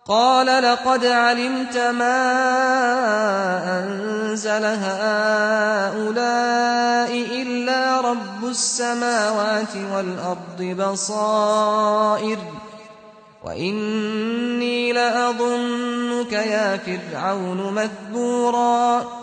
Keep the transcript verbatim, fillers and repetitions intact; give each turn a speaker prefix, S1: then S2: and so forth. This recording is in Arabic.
S1: قال لقد علمت ما أنزل هؤلاء إلا رب السماوات والأرض بصائر وإني لأظنك يا فرعون مثبورا